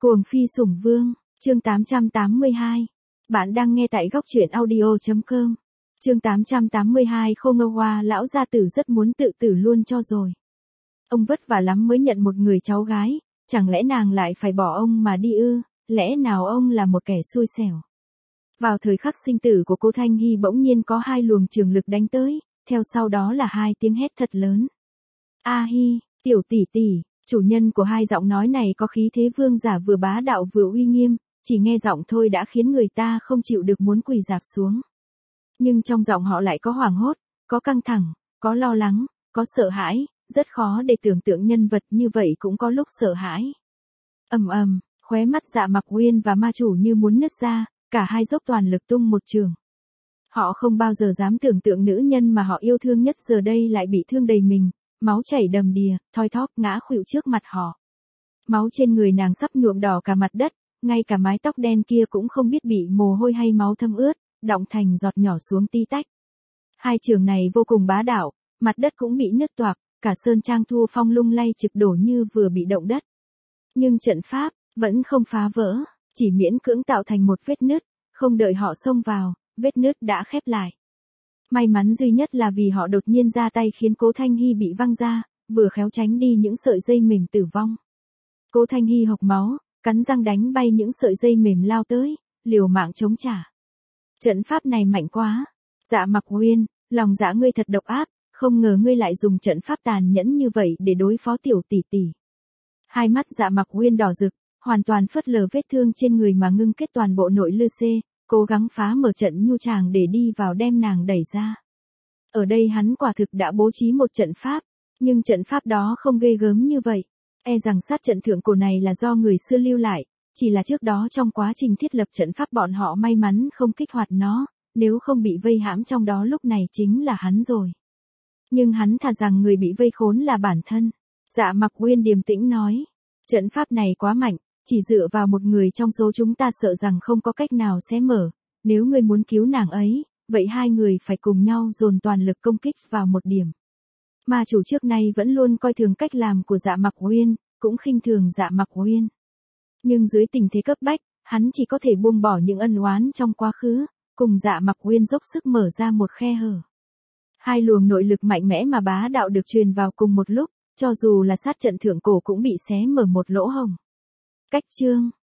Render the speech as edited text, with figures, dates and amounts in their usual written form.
Cuồng phi sủng vương, chương 882. Bạn đang nghe tại góc truyện audio.com. Chương 882 Khô Ngô Hoa lão gia tử rất muốn tự tử luôn cho rồi. Ông vất vả lắm mới nhận một người cháu gái, chẳng lẽ nàng lại phải bỏ ông mà đi ư, lẽ nào ông là một kẻ xui xẻo. Vào thời khắc sinh tử của cô Thanh Hy bỗng nhiên có hai luồng trường lực đánh tới, theo sau đó là hai tiếng hét thật lớn. A Hy, tiểu tỷ tỷ. Chủ nhân của hai giọng nói này có khí thế vương giả vừa bá đạo vừa uy nghiêm, chỉ nghe giọng thôi đã khiến người ta không chịu được muốn quỳ rạp xuống. Nhưng trong giọng họ lại có hoảng hốt, có căng thẳng, có lo lắng, có sợ hãi, rất khó để tưởng tượng nhân vật như vậy cũng có lúc sợ hãi. Ầm ầm, khóe mắt Dạ Mặc Uyên và ma chủ như muốn nứt ra, cả hai dốc toàn lực tung một trường. Họ không bao giờ dám tưởng tượng nữ nhân mà họ yêu thương nhất giờ đây lại bị thương đầy mình. Máu chảy đầm đìa, thoi thóp ngã khuỵu trước mặt họ. Máu trên người nàng sắp nhuộm đỏ cả mặt đất, ngay cả mái tóc đen kia cũng không biết bị mồ hôi hay máu thấm ướt, đọng thành giọt nhỏ xuống tí tách. Hai trường này vô cùng bá đạo, mặt đất cũng bị nứt toạc, cả sơn trang Thu Phong lung lay trực đổ như vừa bị động đất. Nhưng trận pháp vẫn không phá vỡ, chỉ miễn cưỡng tạo thành một vết nứt, không đợi họ xông vào, vết nứt đã khép lại. May mắn duy nhất là vì họ đột nhiên ra tay khiến cố Thanh Hy bị văng ra, vừa khéo tránh đi những sợi dây mềm tử vong. Cố Thanh Hy hộc máu, cắn răng đánh bay những sợi dây mềm lao tới, liều mạng chống trả. Trận pháp này mạnh quá. Dạ Mặc Uyên, lòng dạ ngươi thật độc ác, không ngờ ngươi lại dùng trận pháp tàn nhẫn như vậy để đối phó tiểu tỷ tỷ. Hai mắt Dạ Mặc Uyên đỏ rực, hoàn toàn phớt lờ vết thương trên người mà ngưng kết toàn bộ nội lư xê. Cố gắng phá mở trận nhu tràng để đi vào đem nàng đẩy ra. Ở đây hắn quả thực đã bố trí một trận pháp, nhưng trận pháp đó không ghê gớm như vậy. E rằng sát trận thượng cổ này là do người xưa lưu lại, chỉ là trước đó trong quá trình thiết lập trận pháp bọn họ may mắn không kích hoạt nó, nếu không bị vây hãm trong đó lúc này chính là hắn rồi. Nhưng hắn thà rằng người bị vây khốn là bản thân. Dạ Mặc Uyên điềm tĩnh nói, trận pháp này quá mạnh. Chỉ dựa vào một người trong số chúng ta sợ rằng không có cách nào xé mở, nếu ngươi muốn cứu nàng ấy, vậy hai người phải cùng nhau dồn toàn lực công kích vào một điểm. Ma chủ trước nay vẫn luôn coi thường cách làm của Dạ Mặc Uyên, cũng khinh thường Dạ Mặc Uyên. Nhưng dưới tình thế cấp bách, hắn chỉ có thể buông bỏ những ân oán trong quá khứ, cùng Dạ Mặc Uyên dốc sức mở ra một khe hở. Hai luồng nội lực mạnh mẽ mà bá đạo được truyền vào cùng một lúc, cho dù là sát trận thượng cổ cũng bị xé mở một lỗ hổng. Cách chương